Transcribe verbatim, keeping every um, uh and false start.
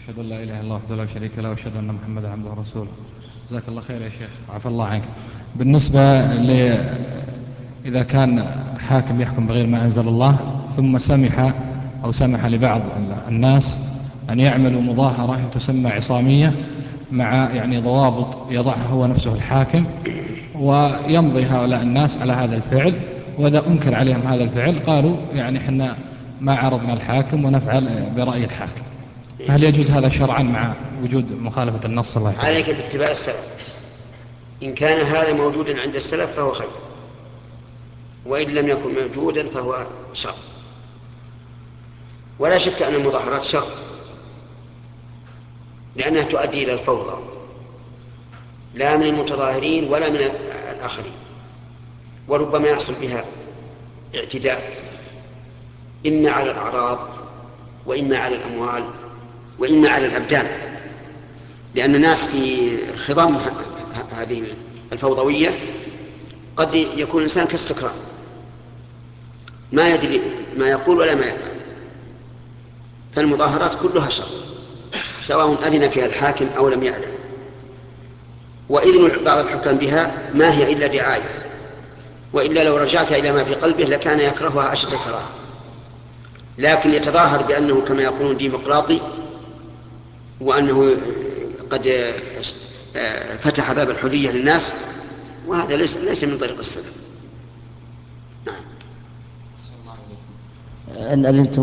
أشهد أن لا إله إلا الله وحده لا شريك له وأشهد أن محمدا عبده ورسوله. جزاك الله خير يا شيخ، عفى الله عنك. بالنسبة ل إذا كان حاكم يحكم بغير ما أنزل الله ثم سمح أو سمح لبعض الناس أن يعملوا مظاهرة تسمى عصامية مع يعني ضوابط يضعها هو نفسه الحاكم، ويمضي هؤلاء الناس على هذا الفعل، وإذا أنكر عليهم هذا الفعل قالوا يعني حنا ما عرضنا الحاكم ونفعل برأي الحاكم. هل يجوز هذا شرعا مع وجود مخالفة النص؟ الله يحفظك. عليك باتباع السلف، إن كان هذا موجودا عند السلف فهو خير، وإن لم يكن موجودا فهو شر. ولا شك أن المظاهرات شر، لأنها تؤدي إلى الفوضى، لا من المتظاهرين ولا من الآخرين، وربما يحصل بها اعتداء إما على الأعراض وإما على الأموال وإما على الأبدان، لأن الناس في خضم هذه الفوضوية قد يكون الإنسان كالسكران ما يدري ما يقول ولا ما يفعل. فالمظاهرات كلها شر، سواء أذن فيها الحاكم أو لم يأذن. وإذن بعض الحكام بها ما هي إلا دعاية، وإلا لو رجعت إلى ما في قلبه لكان يكرهها أشد كراهة. لكن يتظاهر بأنه كما يقولون ديمقراطي، وأنه قد فتح باب الحرية للناس، وهذا ليس ليس من طريق السلف. نعم.